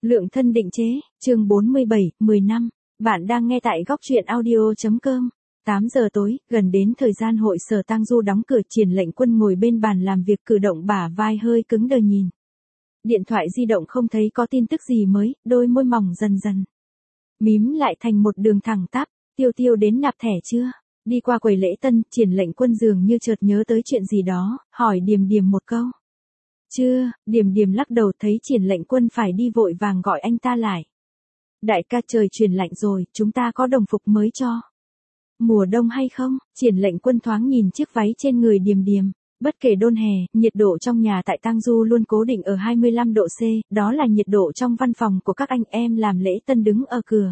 Lượng thân định chế, chương 47, 10 năm. Bạn đang nghe tại góc truyện audio.com. 8 giờ tối, gần đến thời gian hội sở tang du đóng cửa, Triển Lệnh Quân ngồi bên bàn làm việc, cử động bả vai hơi cứng đờ nhìn. Điện thoại di động không thấy có tin tức gì mới, đôi môi mỏng dần dần mím lại thành một đường thẳng tắp. Tiêu Tiêu đến nạp thẻ chưa? Đi qua quầy lễ tân, Triển Lệnh Quân dường như chợt nhớ tới chuyện gì đó, hỏi Điềm Điềm một câu. Chưa, Điềm Điềm lắc đầu, thấy Triển Lệnh Quân phải đi vội vàng gọi anh ta lại. Đại ca, trời chuyển lạnh rồi, chúng ta có đồng phục mới cho mùa đông hay không? Triển Lệnh Quân thoáng nhìn chiếc váy trên người Điềm Điềm. Bất kể đôn hè, nhiệt độ trong nhà tại Tang Du luôn cố định ở 25 độ C, đó là nhiệt độ trong văn phòng của các anh em làm lễ tân đứng ở cửa.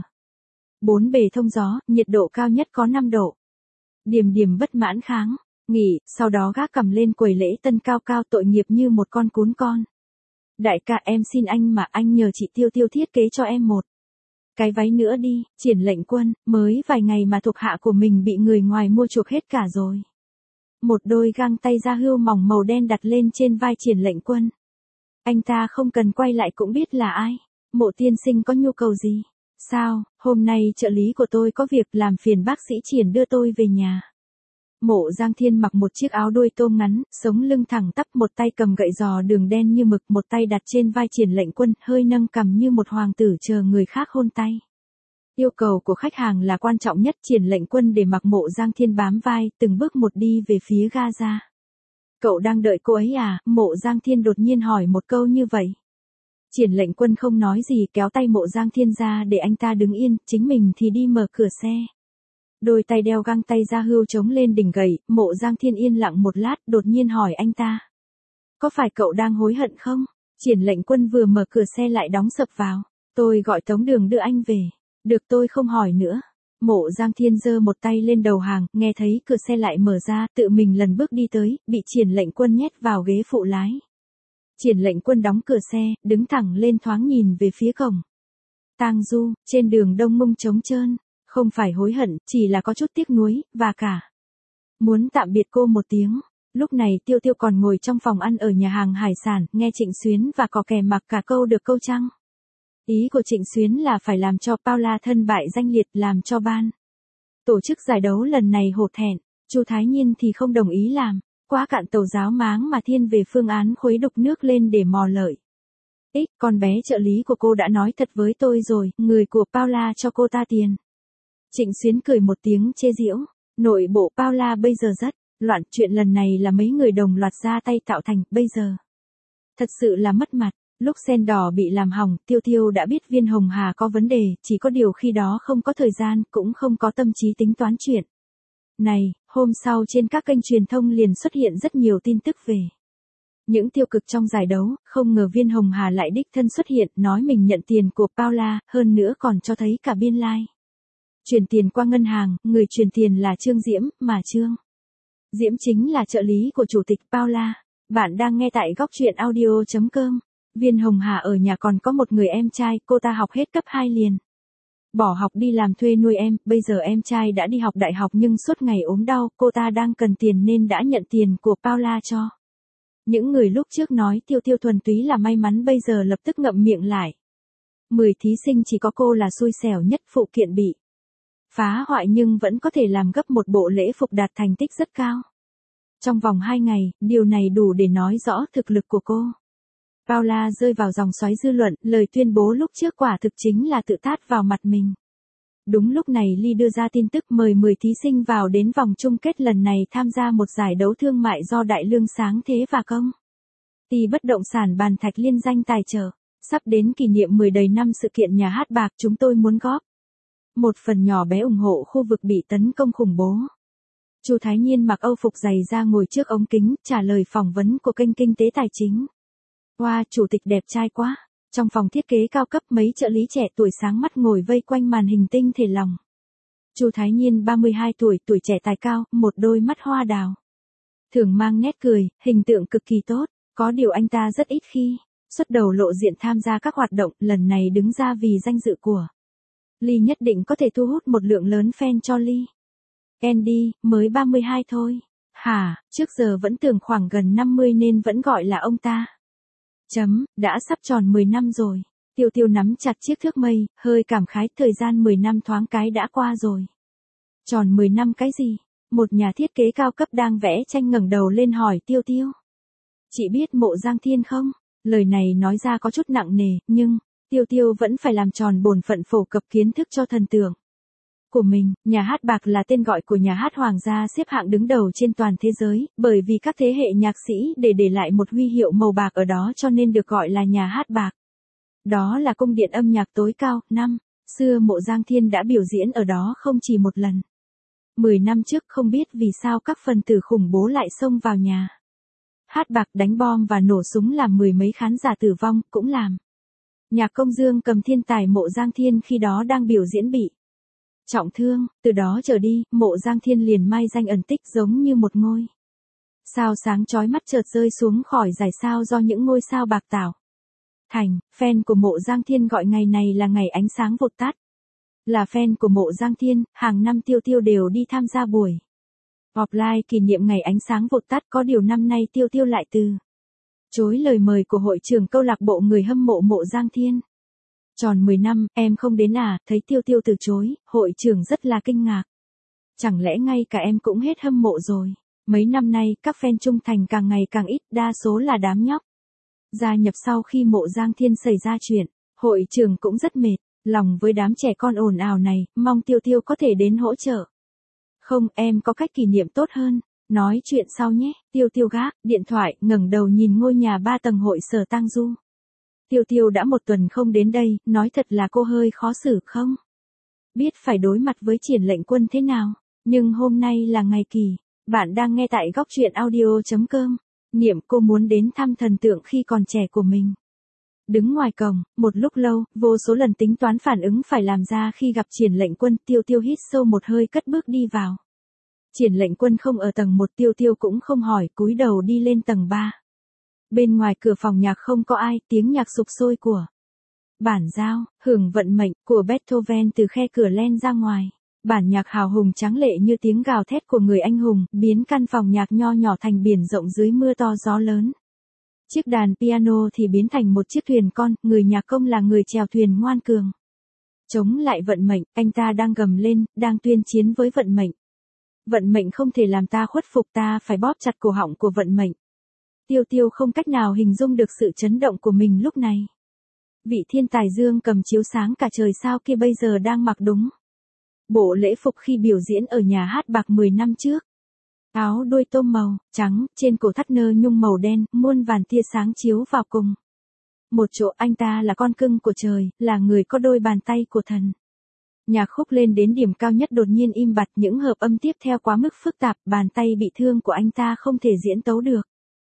Bốn bề thông gió, nhiệt độ cao nhất có 5 độ. Điềm Điềm bất mãn kháng nghị, sau đó gác cằm lên quầy lễ tân cao cao, tội nghiệp như một con cún con. Đại ca, em xin anh mà, anh nhờ chị Tiêu Tiêu thiết kế cho em một cái váy nữa đi. Triển Lệnh Quân, mới vài ngày mà thuộc hạ của mình bị người ngoài mua chuộc hết cả rồi. Một đôi găng tay da hươu mỏng màu đen đặt lên trên vai Triển Lệnh Quân. Anh ta không cần quay lại cũng biết là ai. Mộ tiên sinh có nhu cầu gì? Sao, hôm nay trợ lý của tôi có việc, làm phiền bác sĩ Triển đưa tôi về nhà. Mộ Giang Thiên mặc một chiếc áo đuôi tôm ngắn, sống lưng thẳng tắp, một tay cầm gậy giò đường đen như mực, một tay đặt trên vai Triển Lệnh Quân, hơi nâng cằm như một hoàng tử chờ người khác hôn tay. Yêu cầu của khách hàng là quan trọng nhất, Triển Lệnh Quân để mặc Mộ Giang Thiên bám vai, từng bước một đi về phía Gaza. Cậu đang đợi cô ấy à? Mộ Giang Thiên đột nhiên hỏi một câu như vậy. Triển Lệnh Quân không nói gì, kéo tay Mộ Giang Thiên ra để anh ta đứng yên, chính mình thì đi mở cửa xe. Đôi tay đeo găng tay da hươu chống lên đỉnh gậy, Mộ Giang Thiên yên lặng một lát, đột nhiên hỏi anh ta. Có phải cậu đang hối hận không? Triển Lệnh Quân vừa mở cửa xe lại đóng sập vào. Tôi gọi Tống Đường đưa anh về. Được, tôi không hỏi nữa. Mộ Giang Thiên giơ một tay lên đầu hàng, nghe thấy cửa xe lại mở ra, tự mình lần bước đi tới, bị Triển Lệnh Quân nhét vào ghế phụ lái. Triển Lệnh Quân đóng cửa xe, đứng thẳng lên thoáng nhìn về phía cổng Tang Du, trên đường đông mông trống trơn. Không phải hối hận, chỉ là có chút tiếc nuối, và cả muốn tạm biệt cô một tiếng. Lúc này Tiêu Tiêu còn ngồi trong phòng ăn ở nhà hàng hải sản, nghe Trịnh Xuyến và Cò Kè mặc cả câu được câu trăng. Ý của Trịnh Xuyến là phải làm cho Paula thân bại danh liệt, làm cho ban tổ chức giải đấu lần này hổ thẹn. Chu Thái Nhiên thì không đồng ý làm, quá cạn tàu giáo máng mà thiên về phương án khuấy đục nước lên để mò lợi. Con bé trợ lý của cô đã nói thật với tôi rồi, người của Paula cho cô ta tiền. Trịnh Xuyến cười một tiếng chê giễu, nội bộ Paula bây giờ rất loạn, chuyện lần này là mấy người đồng loạt ra tay tạo thành, bây giờ thật sự là mất mặt. Lúc sen đỏ bị làm hỏng, Tiêu Tiêu đã biết Viên Hồng Hà có vấn đề, chỉ có điều khi đó không có thời gian, cũng không có tâm trí tính toán chuyện này. Hôm sau trên các kênh truyền thông liền xuất hiện rất nhiều tin tức về những tiêu cực trong giải đấu, không ngờ Viên Hồng Hà lại đích thân xuất hiện, nói mình nhận tiền của Paula, hơn nữa còn cho thấy cả biên lai. Chuyển tiền qua ngân hàng, người chuyển tiền là Trương Diễm, mà Trương Diễm chính là trợ lý của chủ tịch Paula. Bạn đang nghe tại góc truyện audio.com. Viên Hồng Hà ở nhà còn có một người em trai, cô ta học hết cấp 2 liền bỏ học đi làm thuê nuôi em, bây giờ em trai đã đi học đại học nhưng suốt ngày ốm đau, cô ta đang cần tiền nên đã nhận tiền của Paula cho. Những người lúc trước nói Tiêu Tiêu thuần túy là may mắn bây giờ lập tức ngậm miệng lại. 10 thí sinh chỉ có cô là xui xẻo nhất, phụ kiện bị phá hoại nhưng vẫn có thể làm gấp một bộ lễ phục đạt thành tích rất cao. Trong vòng 2 ngày, điều này đủ để nói rõ thực lực của cô. Paula rơi vào dòng xoáy dư luận, lời tuyên bố lúc trước quả thực chính là tự tát vào mặt mình. Đúng lúc này Ly đưa ra tin tức mời 10 thí sinh vào đến vòng chung kết lần này tham gia một giải đấu thương mại do Đại Lương Sáng Thế và Công ty bất động sản Bàn Thạch liên danh tài trợ. Sắp đến kỷ niệm 10 đầy năm sự kiện nhà hát bạc, chúng tôi muốn góp một phần nhỏ bé ủng hộ khu vực bị tấn công khủng bố. Chu Thái Nhiên mặc Âu phục dày ra ngồi trước ống kính, trả lời phỏng vấn của kênh Kinh tế Tài chính. Wow, chủ tịch đẹp trai quá. Trong phòng thiết kế cao cấp, mấy trợ lý trẻ tuổi sáng mắt ngồi vây quanh màn hình tinh thể lòng. Chu Thái Nhiên 32 tuổi, tuổi trẻ tài cao, một đôi mắt hoa đào thường mang nét cười, hình tượng cực kỳ tốt. Có điều anh ta rất ít khi xuất đầu lộ diện tham gia các hoạt động, lần này đứng ra vì danh dự của Ly, nhất định có thể thu hút một lượng lớn fan cho Ly. Andy, mới 32 thôi. Hả, trước giờ vẫn tưởng khoảng gần 50 nên vẫn gọi là ông ta. Đã sắp tròn 10 năm rồi. Tiêu Tiêu nắm chặt chiếc thước mây, hơi cảm khái, thời gian 10 năm thoáng cái đã qua rồi. Tròn 10 năm cái gì? Một nhà thiết kế cao cấp đang vẽ tranh ngẩng đầu lên hỏi Tiêu Tiêu. Chị biết Mộ Giang Thiên không? Lời này nói ra có chút nặng nề, nhưng Tiêu Tiêu vẫn phải làm tròn bổn phận phổ cập kiến thức cho thần tượng của mình. Nhà hát Bạc là tên gọi của nhà hát hoàng gia xếp hạng đứng đầu trên toàn thế giới, bởi vì các thế hệ nhạc sĩ để lại một huy hiệu màu bạc ở đó cho nên được gọi là nhà hát Bạc. Đó là cung điện âm nhạc tối cao. Năm xưa Mộ Giang Thiên đã biểu diễn ở đó không chỉ một lần. 10 năm trước không biết vì sao các phần tử khủng bố lại xông vào nhà hát Bạc đánh bom và nổ súng làm mười mấy khán giả tử vong, cũng làm nhạc công Dương Cầm thiên tài Mộ Giang Thiên khi đó đang biểu diễn bị trọng thương. Từ đó trở đi, Mộ Giang Thiên liền mai danh ẩn tích giống như một ngôi sao sáng chói mắt chợt rơi xuống khỏi dải sao do những ngôi sao bạc tạo thành. Fan của Mộ Giang Thiên gọi ngày này là ngày ánh sáng vụt tắt. Là fan của Mộ Giang Thiên, hàng năm Tiêu Tiêu đều đi tham gia buổi offline kỷ niệm ngày ánh sáng vụt tắt, có điều năm nay Tiêu Tiêu lại từ chối lời mời của hội trưởng câu lạc bộ người hâm mộ Mộ Giang Thiên. Tròn 10 năm, em không đến à? Thấy Tiêu Tiêu từ chối, hội trưởng rất là kinh ngạc. Chẳng lẽ ngay cả em cũng hết hâm mộ rồi? Mấy năm nay, các fan trung thành càng ngày càng ít, đa số là đám nhóc gia nhập sau khi Mộ Giang Thiên xảy ra chuyện. Hội trưởng cũng rất mệt lòng với đám trẻ con ồn ào này, mong Tiêu Tiêu có thể đến hỗ trợ. Không, em có cách kỷ niệm tốt hơn. Nói chuyện sau nhé. Tiêu Tiêu gác điện thoại, ngẩng đầu nhìn ngôi nhà 3 tầng hội sở tang du. Tiêu Tiêu đã 1 tuần không đến đây, nói thật là cô hơi khó xử không? Biết phải đối mặt với Triển Lệnh Quân thế nào, nhưng hôm nay là ngày kỳ. Bạn đang nghe tại góc truyện audio.com. Niệm cô muốn đến thăm thần tượng khi còn trẻ của mình. Đứng ngoài cổng, một lúc lâu, vô số lần tính toán phản ứng phải làm ra khi gặp Triển Lệnh Quân. Tiêu Tiêu hít sâu một hơi cất bước đi vào. Triển Lệnh Quân không ở tầng 1, Tiêu Tiêu cũng không hỏi, cúi đầu đi lên tầng 3. Bên ngoài cửa phòng nhạc không có ai, tiếng nhạc sục sôi của bản giao, hưởng vận mệnh của Beethoven từ khe cửa len ra ngoài. Bản nhạc hào hùng tráng lệ như tiếng gào thét của người anh hùng, biến căn phòng nhạc nho nhỏ thành biển rộng dưới mưa to gió lớn. Chiếc đàn piano thì biến thành một chiếc thuyền con, người nhạc công là người chèo thuyền ngoan cường. Chống lại vận mệnh, anh ta đang gầm lên, đang tuyên chiến với vận mệnh. Vận mệnh không thể làm ta khuất phục, ta phải bóp chặt cổ họng của vận mệnh. Tiêu Tiêu không cách nào hình dung được sự chấn động của mình lúc này. Vị thiên tài Dương Cầm chiếu sáng cả trời sao kia bây giờ đang mặc đúng bộ lễ phục khi biểu diễn ở nhà hát Bạc 10 năm trước. Áo đuôi tôm màu trắng, trên cổ thắt nơ nhung màu đen, muôn vàn tia sáng chiếu vào cùng một chỗ. Anh ta là con cưng của trời, là người có đôi bàn tay của thần. Nhạc khúc lên đến điểm cao nhất đột nhiên im bặt, những hợp âm tiếp theo quá mức phức tạp, bàn tay bị thương của anh ta không thể diễn tấu được.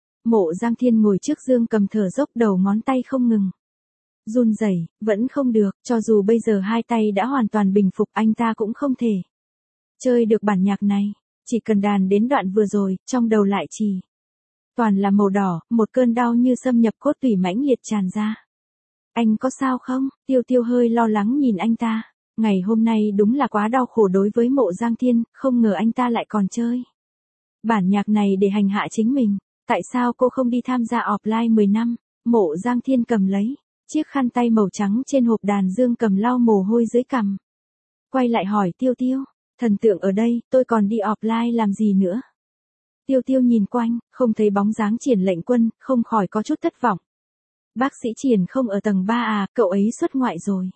Mộ Giang Thiên ngồi trước Dương Cầm thở dốc, đầu ngón tay không ngừng run rẩy, vẫn không được, cho dù bây giờ hai tay đã hoàn toàn bình phục, anh ta cũng không thể chơi được bản nhạc này. Chỉ cần đàn đến đoạn vừa rồi, trong đầu lại chỉ toàn là màu đỏ, một cơn đau như xâm nhập cốt tủy mãnh liệt tràn ra. Anh có sao không? Tiêu Tiêu hơi lo lắng nhìn anh ta. Ngày hôm nay đúng là quá đau khổ đối với Mộ Giang Thiên, không ngờ anh ta lại còn chơi bản nhạc này để hành hạ chính mình. Tại sao cô không đi tham gia offline 10 năm? Mộ Giang Thiên cầm lấy chiếc khăn tay màu trắng trên hộp đàn Dương Cầm lau mồ hôi dưới cằm. Quay lại hỏi Tiêu Tiêu, thần tượng ở đây, tôi còn đi offline làm gì nữa? Tiêu Tiêu nhìn quanh, không thấy bóng dáng Triển Lệnh Quân, không khỏi có chút thất vọng. Bác sĩ Triển không ở tầng 3 à, cậu ấy xuất ngoại rồi.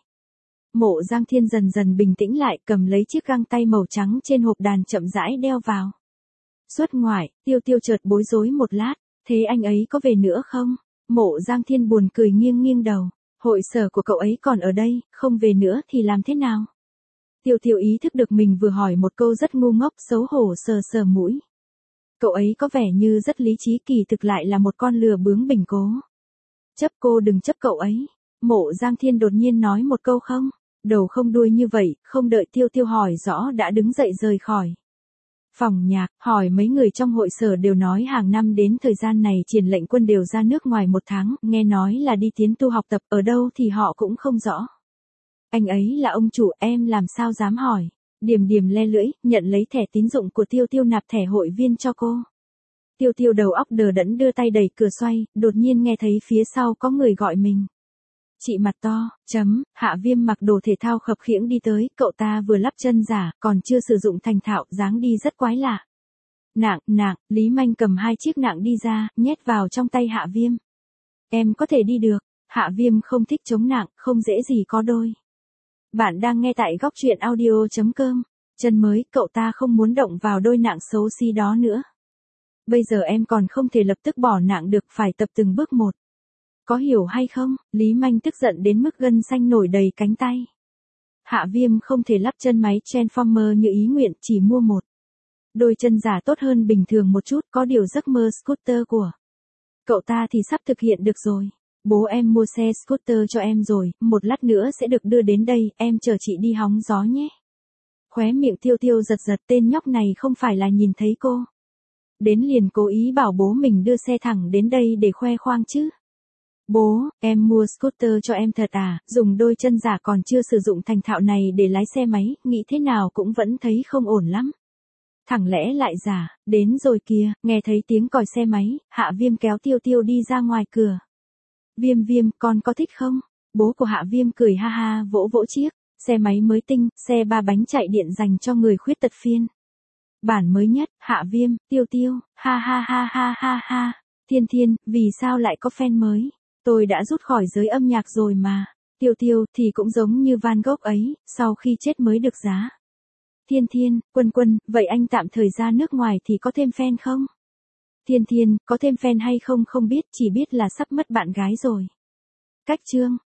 Mộ Giang Thiên dần dần bình tĩnh lại, cầm lấy chiếc găng tay màu trắng trên hộp đàn chậm rãi đeo vào. Xuất ngoại, Tiêu Tiêu chợt bối rối một lát, thế anh ấy có về nữa không? Mộ Giang Thiên buồn cười nghiêng nghiêng đầu, hội sở của cậu ấy còn ở đây, không về nữa thì làm thế nào? Tiêu Tiêu ý thức được mình vừa hỏi một câu rất ngu ngốc, xấu hổ sờ sờ mũi. Cậu ấy có vẻ như rất lý trí, kỳ thực lại là một con lừa bướng bỉnh cố chấp. Cô đừng chấp cậu ấy. Mộ Giang Thiên đột nhiên nói một câu không đầu không đuôi như vậy, không đợi Tiêu Tiêu hỏi rõ đã đứng dậy rời khỏi phòng nhạc. Hỏi mấy người trong hội sở đều nói hàng năm đến thời gian này Triển Lệnh Quân đều ra nước ngoài 1 tháng, nghe nói là đi tiến tu học tập ở đâu thì họ cũng không rõ. Anh ấy là ông chủ, em làm sao dám hỏi. Điềm điềm le lưỡi, nhận lấy thẻ tín dụng của Tiêu Tiêu nạp thẻ hội viên cho cô. Tiêu Tiêu đầu óc đờ đẫn đưa tay đẩy cửa xoay, đột nhiên nghe thấy phía sau có người gọi mình. Chị mặt to, Hạ Viêm mặc đồ thể thao khập khiễng đi tới, cậu ta vừa lắp chân giả, còn chưa sử dụng thành thạo, dáng đi rất quái lạ. Nạng, Lý Manh cầm 2 chiếc nạng đi ra, nhét vào trong tay Hạ Viêm. Em có thể đi được. Hạ Viêm không thích chống nạng, không dễ gì có đôi. Bạn đang nghe tại góc truyện audio.com. Chân mới, cậu ta không muốn động vào đôi nạng xấu xí đó nữa. Bây giờ em còn không thể lập tức bỏ nạng được, phải tập từng bước một. Có hiểu hay không? Lý Manh tức giận đến mức gân xanh nổi đầy cánh tay. Hạ Viêm không thể lắp chân máy Transformer như ý nguyện, chỉ mua một đôi chân giả tốt hơn bình thường một chút, có điều giấc mơ scooter của cậu ta thì sắp thực hiện được rồi. Bố em mua xe scooter cho em rồi, một lát nữa sẽ được đưa đến đây, em chờ chị đi hóng gió nhé. Khóe miệng Tiêu Tiêu giật giật, tên nhóc này không phải là nhìn thấy cô đến liền cố ý bảo bố mình đưa xe thẳng đến đây để khoe khoang chứ. Bố, em mua scooter cho em thật à, dùng đôi chân giả còn chưa sử dụng thành thạo này để lái xe máy, nghĩ thế nào cũng vẫn thấy không ổn lắm. Thẳng lẽ lại giả, đến rồi kìa, nghe thấy tiếng còi xe máy, Hạ Viêm kéo Tiêu Tiêu đi ra ngoài cửa. Viêm, con có thích không? Bố của Hạ Viêm cười ha ha, vỗ vỗ chiếc xe máy mới tinh, xe 3 bánh chạy điện dành cho người khuyết tật phiên bản mới nhất. Hạ Viêm, Tiêu, ha ha. Thiên, vì sao lại có fan mới? Tôi đã rút khỏi giới âm nhạc rồi mà. Tiêu thì cũng giống như Van Gogh ấy, sau khi chết mới được giá. Thiên, Quân, vậy anh tạm thời ra nước ngoài thì có thêm fan không? Thiên, có thêm fan hay không không biết, chỉ biết là sắp mất bạn gái rồi. Cách chương.